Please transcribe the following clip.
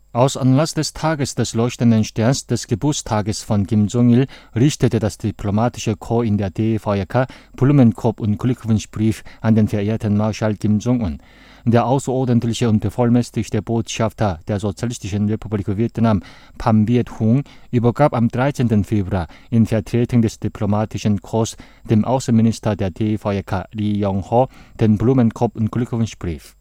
Aus Anlass des Tages des leuchtenden Sterns, des Geburtstages von Kim Jong-il, richtete das diplomatische Korps in der DEVK Blumenkorb und Glückwunschbrief an den verehrten Marschall Kim Jong-un. Der außerordentliche und bevollmächtigte Botschafter der Sozialistischen Republik Vietnam, Pham Viet Hung, übergab am 13. Februar in Vertretung des diplomatischen Korps dem Außenminister der DEVK, Lee Yong-ho, den Blumenkorb und Glückwunschbrief.